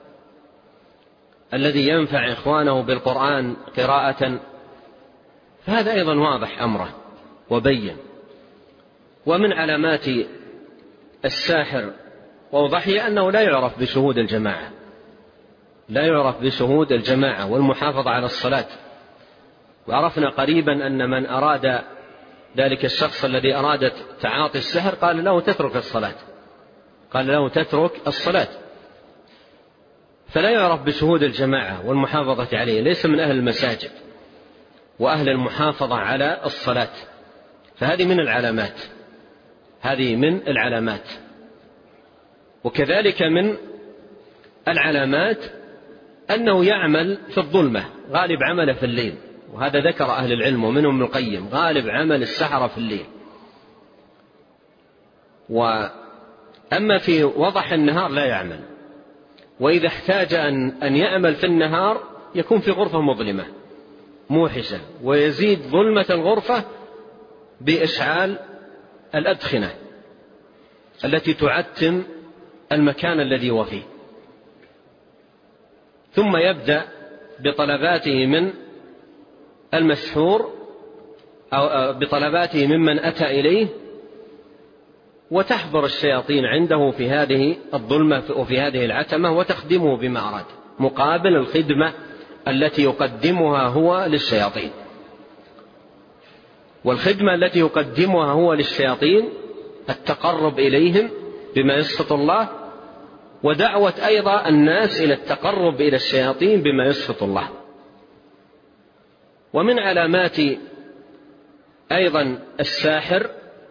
Speaker 2: الذي ينفع إخوانه بالقرآن قراءة، فهذا أيضا واضح أمره وبين. ومن علامات الساحر ووضحه أنه لا يعرف بشهود الجماعة، لا يعرف بشهود الجماعة والمحافظة على الصلاة. وعرفنا قريبا أن من أراد ذلك الشخص الذي أراد تعاطي السحر قال له تترك الصلاة، قال له تترك الصلاة، فلا يعرف بشهود الجماعة والمحافظة عليه، ليس من أهل المساجد وأهل المحافظة على الصلاة. فهذه من العلامات، هذه من العلامات. وكذلك من العلامات أنه يعمل في الظلمة، غالب عمله في الليل، وهذا ذكر أهل العلم ومنهم ابن القيم، غالب عمل السحرة في الليل. وأما في وضح النهار لا يعمل، وإذا احتاج أن يعمل في النهار يكون في غرفة مظلمة موحشة، ويزيد ظلمة الغرفة بإشعال الأدخنة التي تعتم المكان الذي هو فيه، ثم يبدأ بطلباته من المسحور أو بطلباته ممن أتى إليه، وتحضر الشياطين عنده في هذه الظلمة وفي هذه العتمة وتخدمه بما أراد، مقابل الخدمة التي يقدمها هو للشياطين. والخدمة التي يقدمها هو للشياطين التقرب إليهم بما يسخط الله، ودعوة أيضا الناس إلى التقرب إلى الشياطين بما يسخط الله. ومن علامات أيضا الساحر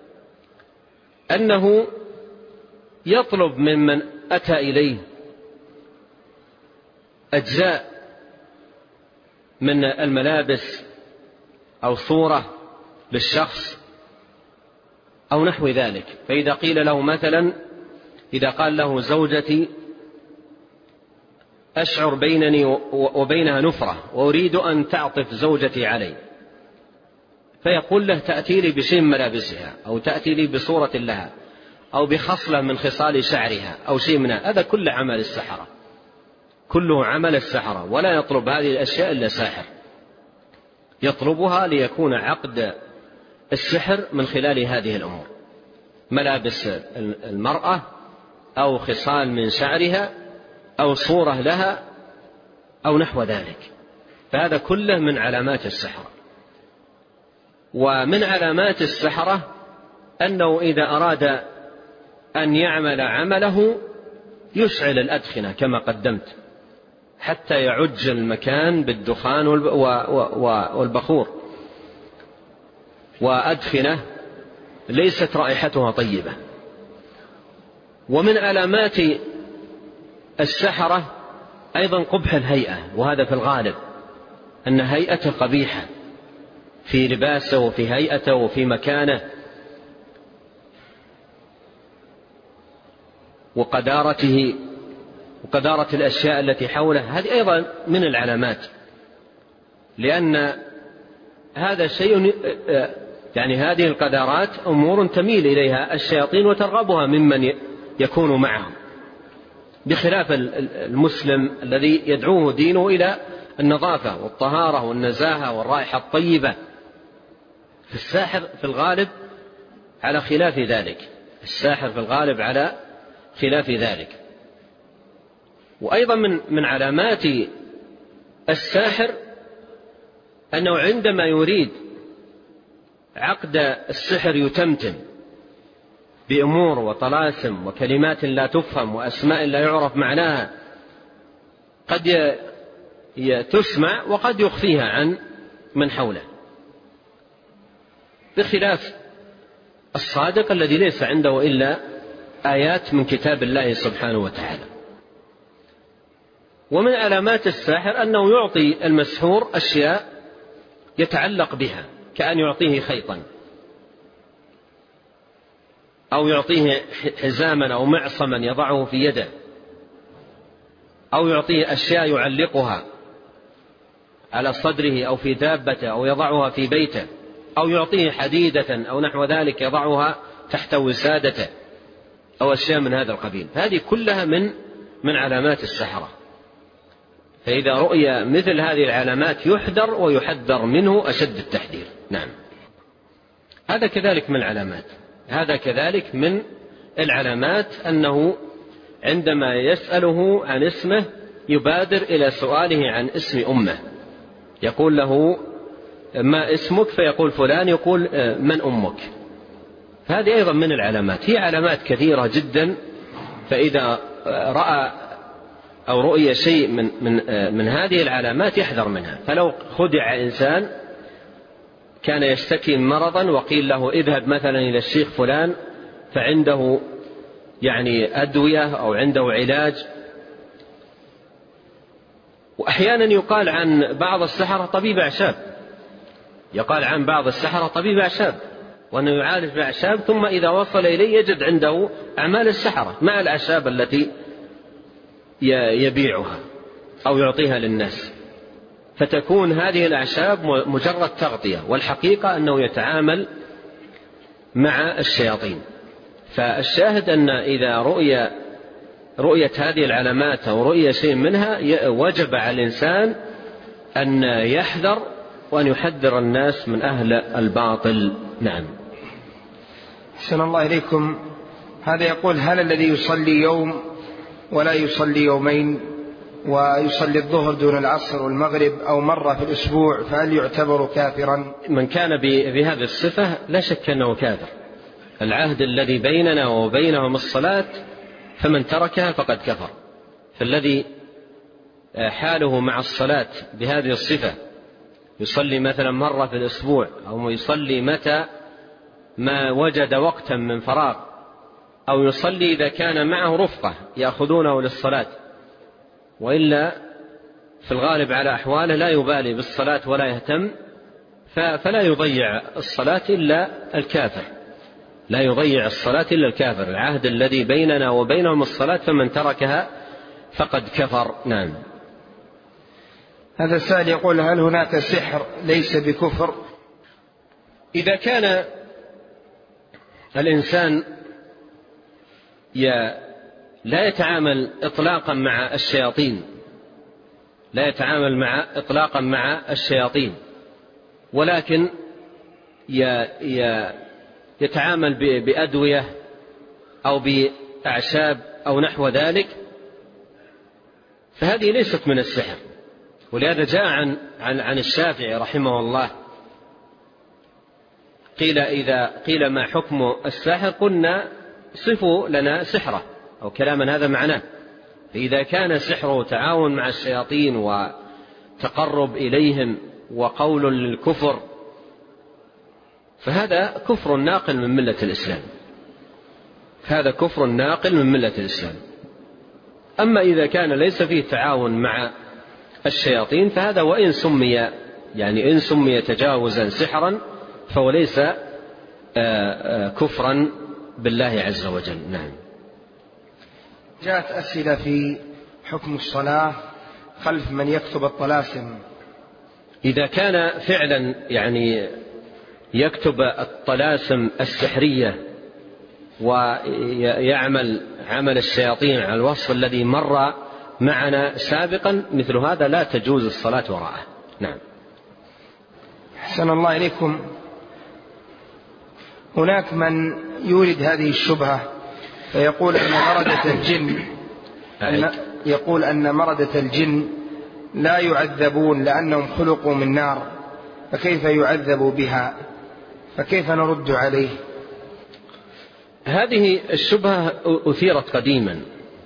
Speaker 2: أنه يطلب ممن أتى إليه أجزاء من الملابس أو صورة للشخص أو نحو ذلك. فإذا قيل له مثلا، إذا قال له زوجتي أشعر بينني وبينها نفرة وأريد أن تعطف زوجتي علي، فيقول له تأتي لي بشيء من ملابسها، أو تأتي لي بصورة لها، أو بخصلة من خصال شعرها، أو شيء منها. هذا كل عمل السحرة، كله عمل السحرة، ولا يطلب هذه الأشياء إلا ساحر، يطلبها ليكون عقد السحر من خلال هذه الأمور، ملابس المرأة أو خصال من شعرها أو صورة لها أو نحو ذلك. فهذا كله من علامات السحرة. ومن علامات السحرة أنه إذا أراد أن يعمل عمله يشعل الأدخنة كما قدمت حتى يعج المكان بالدخان والبخور، وأدخنة ليست رائحتها طيبة. ومن علامات السحرة أيضا قبح الهيئة، وهذا في الغالب أن هيئته قبيحة في لباسه وفي هيئته وفي مكانه وقدارته وقدارة الأشياء التي حوله. هذه أيضا من العلامات، لأن هذا شيء يعني هذه القدارات أمور تميل إليها الشياطين وترغبها ممن يكون معهم، بخلاف المسلم الذي يدعوه دينه إلى النظافة والطهارة والنزاهة والرائحة الطيبة. في الساحر في الغالب على خلاف ذلك، الساحر في الغالب على خلاف ذلك. وأيضا من من علامات الساحر أنه عندما يريد عقد السحر يتمتم بأمور وطلاسم وكلمات لا تفهم وأسماء لا يعرف معناها، قد تسمع وقد يخفيها عن من حوله، بخلاف الصادق الذي ليس عنده إلا آيات من كتاب الله سبحانه وتعالى. ومن علامات الساحر أنه يعطي المسحور أشياء يتعلق بها، كأن يعطيه خيطا أو يعطيه حزاما أو معصما يضعه في يده، أو يعطيه أشياء يعلقها على صدره أو في دابته أو يضعها في بيته، أو يعطيه حديدة أو نحو ذلك يضعها تحت وسادته، أو أشياء من هذا القبيل. هذه كلها من من علامات السحرة. فإذا رؤي مثل هذه العلامات يحذر ويحذر منه أشد التحذير. نعم، هذا كذلك من العلامات، هذا كذلك من العلامات أنه عندما يسأله عن اسمه يبادر إلى سؤاله عن اسم أمه، يقول له ما اسمك؟ فيقول فلان، يقول من أمك؟ فهذه أيضا من العلامات. هي علامات كثيرة جدا فإذا رأى أو رؤي شيء من, من, من هذه العلامات يحذر منها. فلو خدع إنسان كان يشتكي مرضا وقيل له اذهب مثلا إلى الشيخ فلان فعنده يعني أدوية أو عنده علاج، وأحيانا يقال عن بعض السحرة طبيب أعشاب، يقال عن بعض السحرة طبيب أعشاب وأنه يعالج بأعشاب، ثم إذا وصل إليه يجد عنده أعمال السحرة مع الأعشاب التي يبيعها أو يعطيها للناس، فتكون هذه الأعشاب مجرد تغطية، والحقيقة أنه يتعامل مع الشياطين. فالشاهد أن إذا رؤية رؤية هذه العلامات أو رؤية شيء منها وجب على الإنسان أن يحذر وأن يحذر الناس من أهل الباطل. نعم.
Speaker 1: أحسن الله إليكم. هذا يقول: هل الذي يصلي يوم ولا يصلي يومين ويصلي الظهر دون العصر والمغرب أو مرة في الأسبوع فهل يعتبر كافرا؟
Speaker 2: من كان بهذه الصفة لا شك أنه كافر. العهد الذي بيننا وبينهم الصلاة، فمن تركها فقد كفر. فالذي حاله مع الصلاة بهذه الصفة يصلي مثلا مرة في الأسبوع أو يصلي متى ما وجد وقتا من فراغ، أو يصلي إذا كان معه رفقة يأخذونه للصلاة، وإلا في الغالب على أحواله لا يبالي بالصلاة ولا يهتم، فلا يضيع الصلاة إلا الكافر، لا يضيع الصلاة إلا الكافر. العهد الذي بيننا وبينهم الصلاة، فمن تركها فقد كفر. نعم.
Speaker 1: هذا السائل يقول: هل هناك سحر ليس بكفر؟
Speaker 2: إذا كان الإنسان لا يتعامل إطلاقا مع الشياطين لا يتعامل مع إطلاقا مع الشياطين ولكن يتعامل بأدوية أو بأعشاب أو نحو ذلك، فهذه ليست من السحر. ولهذا جاء عن, عن, عن الشافعي رحمه الله قيل إذا قيل ما حكم الساحر قلنا صفوا لنا سحره، أو كلاما هذا معناه. فإذا كان سحره تعاون مع الشياطين وتقرب إليهم وقول للكفر، فهذا كفر ناقل من ملة الإسلام، هذا كفر ناقل من ملة الإسلام. أما إذا كان ليس فيه تعاون مع الشياطين فهذا وإن سمي يعني إن سمي تجاوزا سحرا فهو ليس كفرا بالله عز وجل. نعم.
Speaker 1: جاءت أسئلة في حكم الصلاة خلف من يكتب الطلاسم.
Speaker 2: إذا كان فعلا يعني يكتب الطلاسم السحرية ويعمل عمل الشياطين على الوصف الذي مر معنا سابقا، مثل هذا لا تجوز الصلاة وراءه. نعم.
Speaker 1: أحسن الله إليكم. هناك من يورد هذه الشبهة فيقول أن مردة الجن أن يقول أن مردة الجن لا يعذبون لأنهم خلقوا من نار، فكيف يعذبوا بها؟ فكيف نرد عليه؟
Speaker 2: هذه الشبهة أثيرت قديما،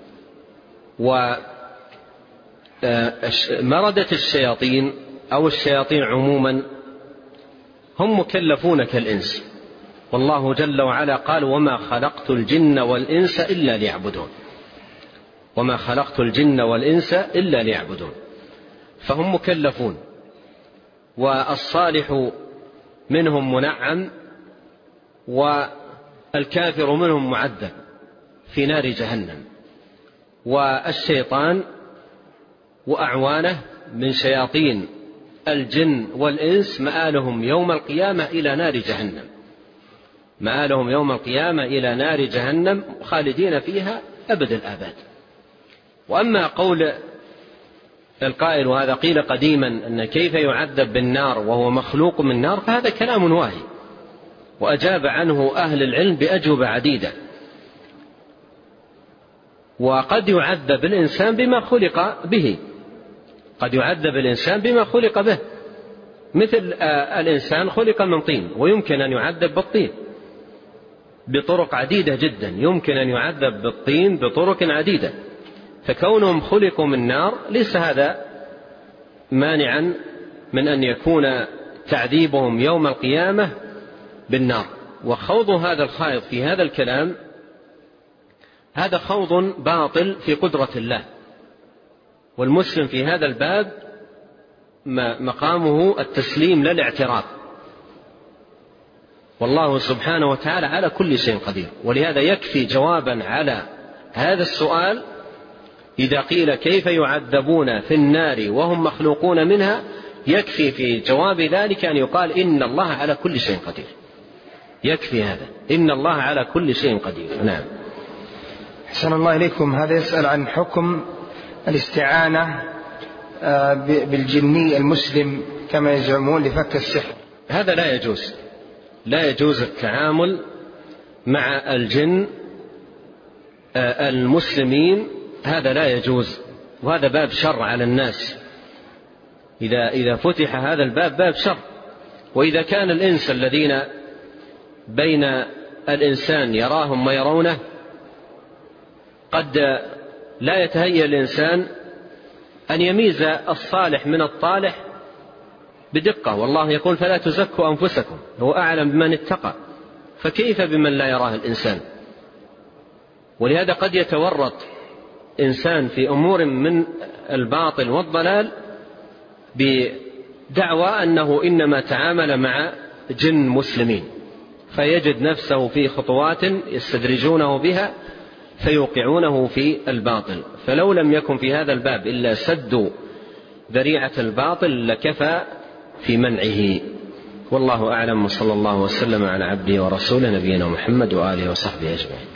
Speaker 2: ومردة الشياطين أو الشياطين عموما هم مكلفون كالإنس، والله جل وعلا قال: وما خلقت الجن والإنس إلا ليعبدون، وما خلقت الجن والإنس إلا ليعبدون، فهم مكلفون. والصالح منهم منعم والكافر منهم معذب في نار جهنم، والشيطان وأعوانه من شياطين الجن والإنس مآلهم يوم القيامة إلى نار جهنم، مآلهم يوم القيامة إلى نار جهنم خالدين فيها أبد الآباد. وأما قول القائل، وهذا قيل قديما، أن كيف يعذب بالنار وهو مخلوق من نار، فهذا كلام واهي، وأجاب عنه أهل العلم بأجوبة عديدة. وقد يعذب الإنسان بما خلق به، قد يعذب الإنسان بما خلق به، مثل الإنسان خلق من طين ويمكن أن يعذب بالطين، بطرق عديدة جدا، يمكن أن يعذب بالطين بطرق عديدة، فكونهم خلقوا من نار ليس هذا مانعا من أن يكون تعذيبهم يوم القيامة بالنار. وخوض هذا الخائض في هذا الكلام هذا خوض باطل في قدرة الله، والمسلم في هذا الباب مقامه التسليم لا الاعتراض، والله سبحانه وتعالى على كل شيء قدير. ولهذا يكفي جوابا على هذا السؤال إذا قيل كيف يعذبون في النار وهم مخلوقون منها، يكفي في جواب ذلك أن يقال إن الله على كل شيء قدير، يكفي هذا، إن الله على كل شيء قدير. نعم.
Speaker 1: أحسن الله إليكم. هذا يسأل عن حكم الاستعانة بالجني المسلم كما يزعمون لفك السحر.
Speaker 2: هذا لا يجوز، لا يجوز التعامل مع الجن المسلمين، هذا لا يجوز، وهذا باب شر على الناس. إذا إذا فتح هذا الباب باب شر. وإذا كان الإنس الذين بين الإنسان يراهم ويرونه قد لا يتهيأ الإنسان أن يميز الصالح من الطالح بدقة، والله يقول فلا تزكوا أنفسكم هو أعلم بمن اتقى، فكيف بمن لا يراه الإنسان؟ ولهذا قد يتورط إنسان في أمور من الباطل والضلال بدعوى أنه إنما تعامل مع جن مسلمين، فيجد نفسه في خطوات يستدرجونه بها فيوقعونه في الباطل. فلو لم يكن في هذا الباب إلا سد ذريعة الباطل لكفى في منعه. والله أعلم، وصلى الله وسلم على عبده ورسوله نبينا محمد وآله وصحبه أجمعين.